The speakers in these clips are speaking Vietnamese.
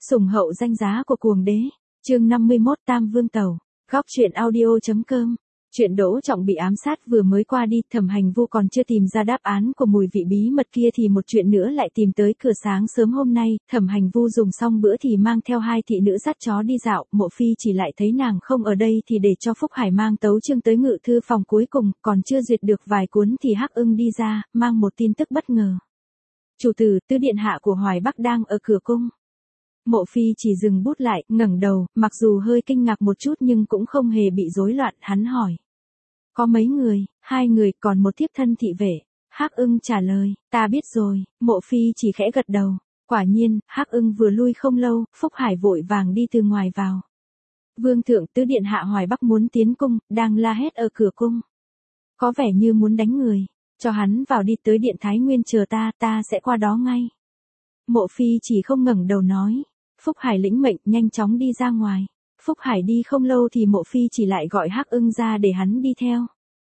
Sủng hậu danh giá của cuồng đế. Chương 51 Tam Vương Tẩu. Góc truyện audio.com. Chuyện Đỗ Trọng bị ám sát vừa mới qua đi, Thẩm Hành Vu còn chưa tìm ra đáp án của mùi vị bí mật kia thì một chuyện nữa lại tìm tới cửa. Sáng sớm hôm nay, Thẩm Hành Vu dùng xong bữa thì mang theo hai thị nữ dắt chó đi dạo, Mộ Phi chỉ lại thấy nàng không ở đây thì để cho Phúc Hải mang tấu chương tới ngự thư phòng. Cuối cùng, còn chưa duyệt được vài cuốn thì Hắc Ưng đi ra, mang một tin tức bất ngờ. Chủ tử, tứ điện hạ của Hoài Bắc đang ở cửa cung. Mộ Phi chỉ dừng bút lại, ngẩng đầu, mặc dù hơi kinh ngạc một chút nhưng cũng không hề bị rối loạn, hắn hỏi. Có mấy người? 2 người, còn một thiếp thân thị vệ. Hắc Ưng trả lời, ta biết rồi. Mộ Phi chỉ khẽ gật đầu. Quả nhiên, Hắc Ưng vừa lui không lâu, Phúc Hải vội vàng đi từ ngoài vào. Vương thượng, tứ điện hạ Hoài Bắc muốn tiến cung, đang la hét ở cửa cung. Có vẻ như muốn đánh người. Cho hắn vào đi, tới điện Thái Nguyên chờ ta sẽ qua đó ngay. Mộ Phi chỉ không ngẩng đầu nói. Phúc Hải lĩnh mệnh, nhanh chóng đi ra ngoài. Phúc Hải đi không lâu thì Mộ Phi chỉ lại gọi Hắc Ưng ra để hắn đi theo.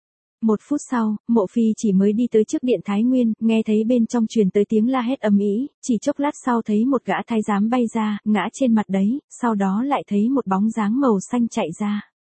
1 phút sau, Mộ Phi chỉ mới đi tới trước điện Thái Nguyên, nghe thấy bên trong truyền tới tiếng la hét ầm ĩ, chỉ chốc lát sau thấy một gã thái giám bay ra, ngã trên mặt đấy, sau đó lại thấy một bóng dáng màu xanh chạy ra.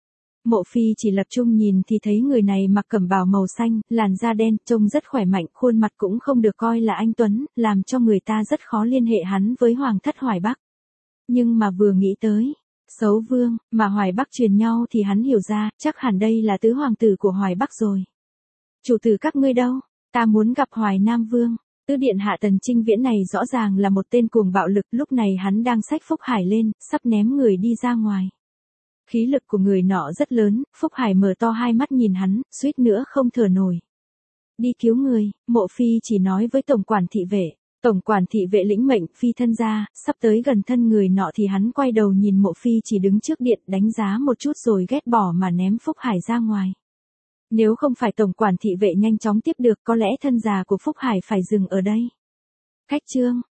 Mộ Phi chỉ lập trung nhìn thì thấy người này mặc cẩm bào màu xanh, làn da đen, trông rất khỏe mạnh, khuôn mặt cũng không được coi là anh tuấn, làm cho người ta rất khó liên hệ hắn với Hoàng thất Hoài Bắc. Nhưng mà vừa nghĩ tới Sấu Vương mà Hoài Bắc truyền nhau thì hắn hiểu ra, chắc hẳn đây là tứ hoàng tử của Hoài Bắc rồi. Chủ tử các ngươi đâu? Ta muốn gặp Hoài Nam Vương. Tứ điện hạ Tần Trinh Viễn này rõ ràng là một tên cuồng bạo lực, lúc này hắn đang xách Phúc Hải lên, sắp ném người đi ra ngoài. Khí lực của người nọ rất lớn, Phúc Hải mở to hai mắt nhìn hắn, suýt nữa không thở nổi. Đi cứu người, Mộ Phi chỉ nói với tổng quản thị vệ. Tổng quản thị vệ lĩnh mệnh, phi thân ra, sắp tới gần thân người nọ thì hắn quay đầu nhìn Mộ Phi chỉ đứng trước điện, đánh giá một chút rồi ghét bỏ mà ném Phúc Hải ra ngoài. Nếu không phải tổng quản thị vệ nhanh chóng tiếp được, có lẽ thân già của Phúc Hải phải dừng ở đây. Cách chương,